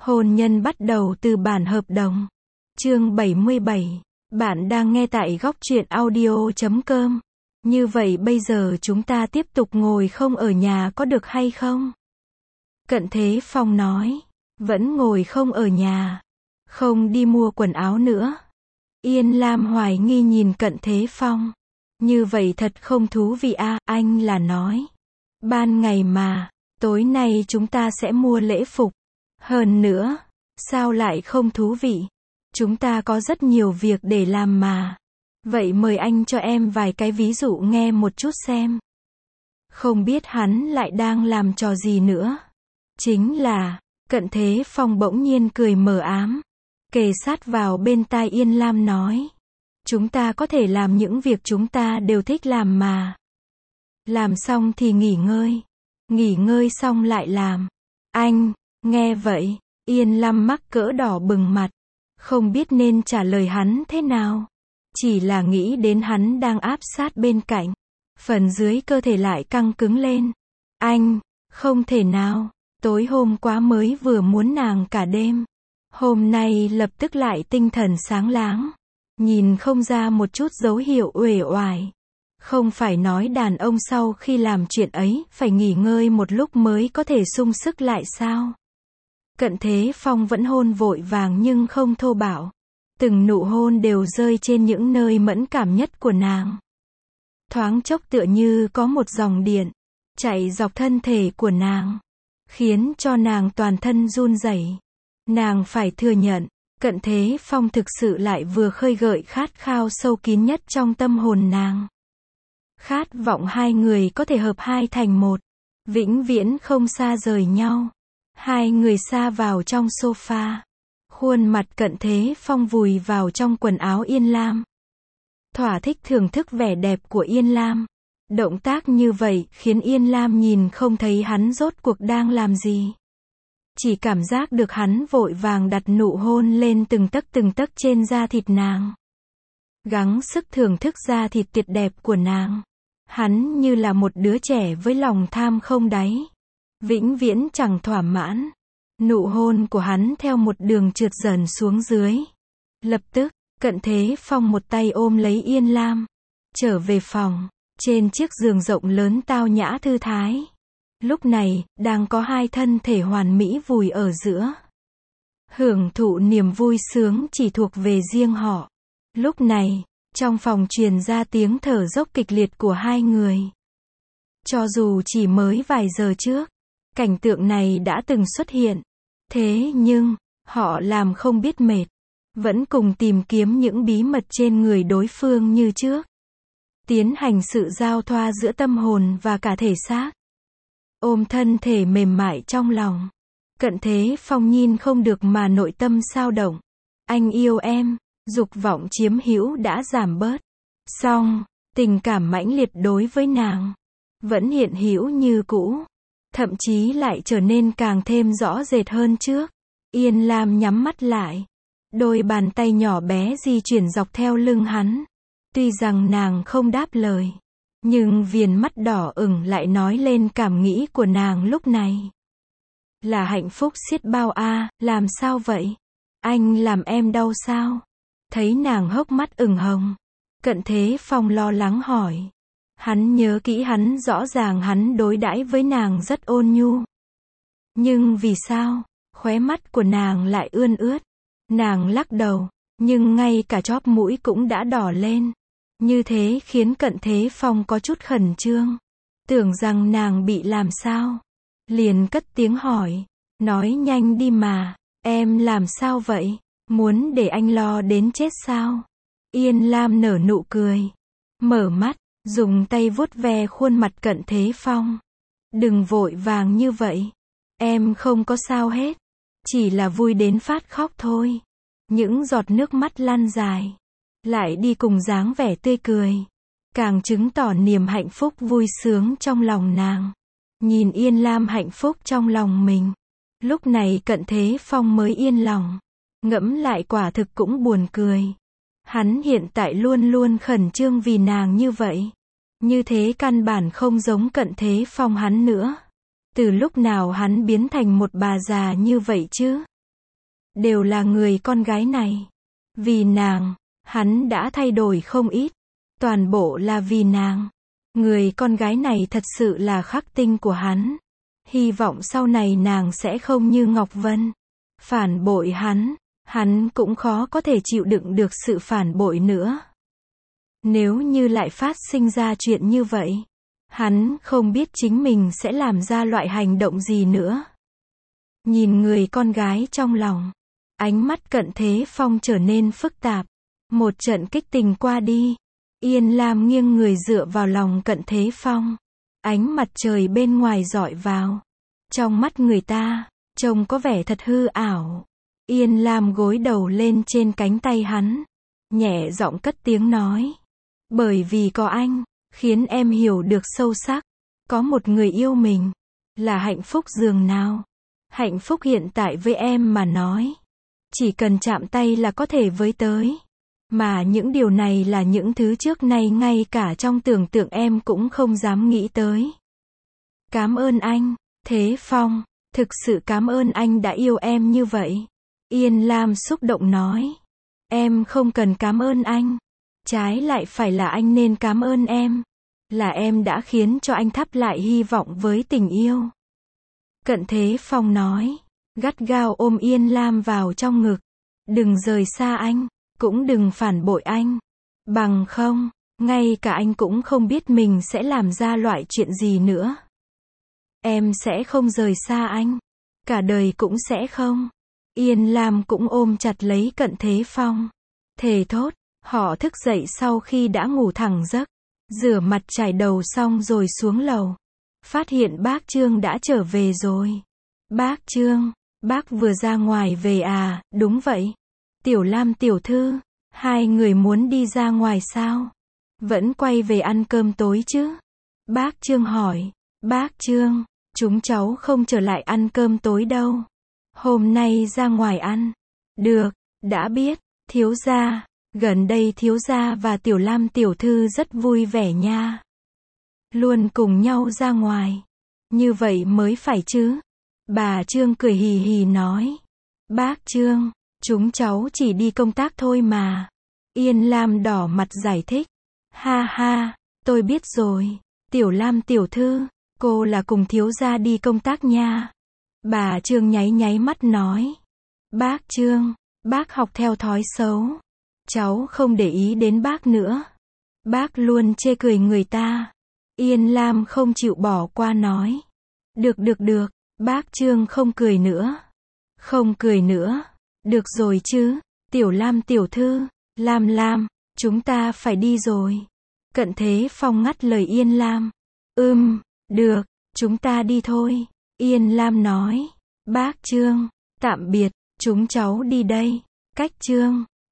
Hôn nhân bắt đầu từ bản hợp đồng. Chương 77. Bạn đang nghe tại góc truyện audio.com. Như vậy bây giờ chúng ta tiếp tục ngồi không ở nhà có được hay không? Cận Thế Phong nói. Vẫn ngồi không ở nhà. Không đi mua quần áo nữa. Yên Lam hoài nghi nhìn Cận Thế Phong. Như vậy thật không thú vị à, anh là nói. Ban ngày mà, tối nay chúng ta sẽ mua lễ phục. Hơn nữa, sao lại không thú vị? Chúng ta có rất nhiều việc để làm mà. Vậy mời anh cho em vài cái ví dụ nghe một chút xem. Không biết hắn lại đang làm trò gì nữa. Chính là, Cận Thế Phong bỗng nhiên cười mờ ám. Kề sát vào bên tai Yên Lam nói. Chúng ta có thể làm những việc chúng ta đều thích làm mà. Làm xong thì nghỉ ngơi. Nghỉ ngơi xong lại làm. Anh, nghe vậy, Yên Lam mắc cỡ đỏ bừng mặt. Không biết nên trả lời hắn thế nào. Chỉ là nghĩ đến hắn đang áp sát bên cạnh. Phần dưới cơ thể lại căng cứng lên. Anh, không thể nào. Tối hôm qua mới vừa muốn nàng cả đêm. Hôm nay lập tức lại tinh thần sáng láng. Nhìn không ra một chút dấu hiệu uể oải. Không phải nói đàn ông sau khi làm chuyện ấy phải nghỉ ngơi một lúc mới có thể sung sức lại sao? Cận Thế Phong vẫn hôn vội vàng nhưng không thô bạo. Từng nụ hôn đều rơi trên những nơi mẫn cảm nhất của nàng. Thoáng chốc tựa như có một dòng điện chạy dọc thân thể của nàng, khiến cho nàng toàn thân run rẩy. Nàng phải thừa nhận, Cận Thế Phong thực sự lại vừa khơi gợi khát khao sâu kín nhất trong tâm hồn nàng. Khát vọng hai người có thể hợp hai thành một, vĩnh viễn không xa rời nhau. Hai người sa vào trong sofa. Khuôn mặt Cận Thế Phong vùi vào trong quần áo Yên Lam. Thỏa thích thưởng thức vẻ đẹp của Yên Lam. Động tác như vậy khiến Yên Lam nhìn không thấy hắn rốt cuộc đang làm gì. Chỉ cảm giác được hắn vội vàng đặt nụ hôn lên từng tấc trên da thịt nàng. Gắng sức thưởng thức da thịt tuyệt đẹp của nàng. Hắn như là một đứa trẻ với lòng tham không đáy. Vĩnh viễn chẳng thỏa mãn. Nụ hôn của hắn theo một đường trượt dần xuống dưới. Lập tức, Cận Thế Phong một tay ôm lấy Yên Lam. Trở về phòng, trên chiếc giường rộng lớn tao nhã thư thái. Lúc này, đang có hai thân thể hoàn mỹ vùi ở giữa. Hưởng thụ niềm vui sướng chỉ thuộc về riêng họ. Lúc này, trong phòng truyền ra tiếng thở dốc kịch liệt của hai người. Cho dù chỉ mới vài giờ trước, cảnh tượng này đã từng xuất hiện. Thế nhưng, họ làm không biết mệt. Vẫn cùng tìm kiếm những bí mật trên người đối phương như trước. Tiến hành sự giao thoa giữa tâm hồn và cả thể xác. Ôm thân thể mềm mại trong lòng. Cận Thế Phong nhìn không được mà nội tâm xao động. Anh yêu em, dục vọng chiếm hữu đã giảm bớt. Song, tình cảm mãnh liệt đối với nàng vẫn hiện hữu như cũ. Thậm chí lại trở nên càng thêm rõ rệt hơn trước. Yên Lam nhắm mắt lại. Đôi bàn tay nhỏ bé di chuyển dọc theo lưng hắn. Tuy rằng nàng không đáp lời, nhưng viền mắt đỏ ửng lại nói lên cảm nghĩ của nàng lúc này. Là hạnh phúc xiết bao a, làm sao vậy? Anh làm em đau sao? Thấy nàng hốc mắt ửng hồng, Cận Thế Phong lo lắng hỏi. Hắn nhớ kỹ hắn rõ ràng hắn đối đãi với nàng rất ôn nhu. Nhưng vì sao, khóe mắt của nàng lại ươn ướt? Nàng lắc đầu, nhưng ngay cả chóp mũi cũng đã đỏ lên. Như thế khiến Cận Thế Phong có chút khẩn trương. Tưởng rằng nàng bị làm sao. Liền cất tiếng hỏi. Nói nhanh đi mà, em làm sao vậy? Muốn để anh lo đến chết sao? Yên Lam nở nụ cười. Mở mắt, dùng tay vuốt ve khuôn mặt Cận Thế Phong. Đừng vội vàng như vậy. Em không có sao hết. Chỉ là vui đến phát khóc thôi. Những giọt nước mắt lăn dài. Lại đi cùng dáng vẻ tươi cười. Càng chứng tỏ niềm hạnh phúc vui sướng trong lòng nàng. Nhìn Yên Lam hạnh phúc trong lòng mình. Lúc này Cận Thế Phong mới yên lòng. Ngẫm lại quả thực cũng buồn cười. Hắn hiện tại luôn luôn khẩn trương vì nàng như vậy. Như thế căn bản không giống Cận Thế Phong hắn nữa. Từ lúc nào hắn biến thành một bà già như vậy chứ? đều là người con gái này. Vì nàng, hắn đã thay đổi không ít. Toàn bộ là vì nàng. Người con gái này thật sự là khắc tinh của hắn. Hy vọng sau này nàng sẽ không như Ngọc Vân. Phản bội hắn cũng khó có thể chịu đựng được sự phản bội nữa. Nếu như lại phát sinh ra chuyện như vậy, hắn không biết chính mình sẽ làm ra loại hành động gì nữa. Nhìn người con gái trong lòng, ánh mắt Cận Thế Phong trở nên phức tạp. Một trận kích tình qua đi, Yên Lam nghiêng người dựa vào lòng Cận Thế Phong. Ánh mặt trời bên ngoài rọi vào. Trong mắt người ta, trông có vẻ thật hư ảo. Yên Lam gối đầu lên trên cánh tay hắn. Nhẹ giọng cất tiếng nói. Bởi vì có anh, khiến em hiểu được sâu sắc. Có một người yêu mình, là hạnh phúc dường nào. Hạnh phúc hiện tại với em mà nói. Chỉ cần chạm tay là có thể với tới. Mà những điều này là những thứ trước nay ngay cả trong tưởng tượng em cũng không dám nghĩ tới. Cảm ơn anh, Thế Phong. Thực sự cảm ơn anh đã yêu em như vậy. Yên Lam xúc động nói. Em không cần cảm ơn anh. Trái lại phải là anh nên cảm ơn em. Là em đã khiến cho anh thắp lại hy vọng với tình yêu. Cận Thế Phong nói. Gắt gao ôm Yên Lam vào trong ngực. Đừng rời xa anh. Cũng đừng phản bội anh. Bằng không, ngay cả anh cũng không biết mình sẽ làm ra loại chuyện gì nữa. Em sẽ không rời xa anh. Cả đời cũng sẽ không. Yên Lam cũng ôm chặt lấy Cận Thế Phong. Thề thốt, họ thức dậy sau khi đã ngủ thẳng giấc. Rửa mặt chải đầu xong rồi xuống lầu. Phát hiện bác Trương đã trở về rồi. Bác Trương, bác vừa ra ngoài về à? Đúng vậy. Tiểu Lam tiểu thư, hai người muốn đi ra ngoài sao? Vẫn quay về ăn cơm tối chứ? Bác Trương hỏi. Bác Trương, chúng cháu không trở lại ăn cơm tối đâu. Hôm nay ra ngoài ăn. Được, đã biết, thiếu gia. Gần đây thiếu gia và Tiểu Lam tiểu thư rất vui vẻ nha. Luôn cùng nhau ra ngoài. Như vậy mới phải chứ. Bà Trương cười hì hì nói. Bác Trương, chúng cháu chỉ đi công tác thôi mà. Yên Lam đỏ mặt giải thích. Ha ha, tôi biết rồi. Tiểu Lam tiểu thư, cô là cùng thiếu gia đi công tác nha. Bà Trương nháy nháy mắt nói. Bác Trương, bác học theo thói xấu. Cháu không để ý đến bác nữa. Bác luôn chê cười người ta. Yên Lam không chịu bỏ qua nói. Được, bác Trương không cười nữa. Không cười nữa. Được rồi chứ, Tiểu Lam tiểu thư, Lam, chúng ta phải đi rồi. Cận Thế Phong ngắt lời Yên Lam. Được, chúng ta đi thôi. Yên Lam nói. Bác Trương, tạm biệt, chúng cháu đi đây. Cách Trương.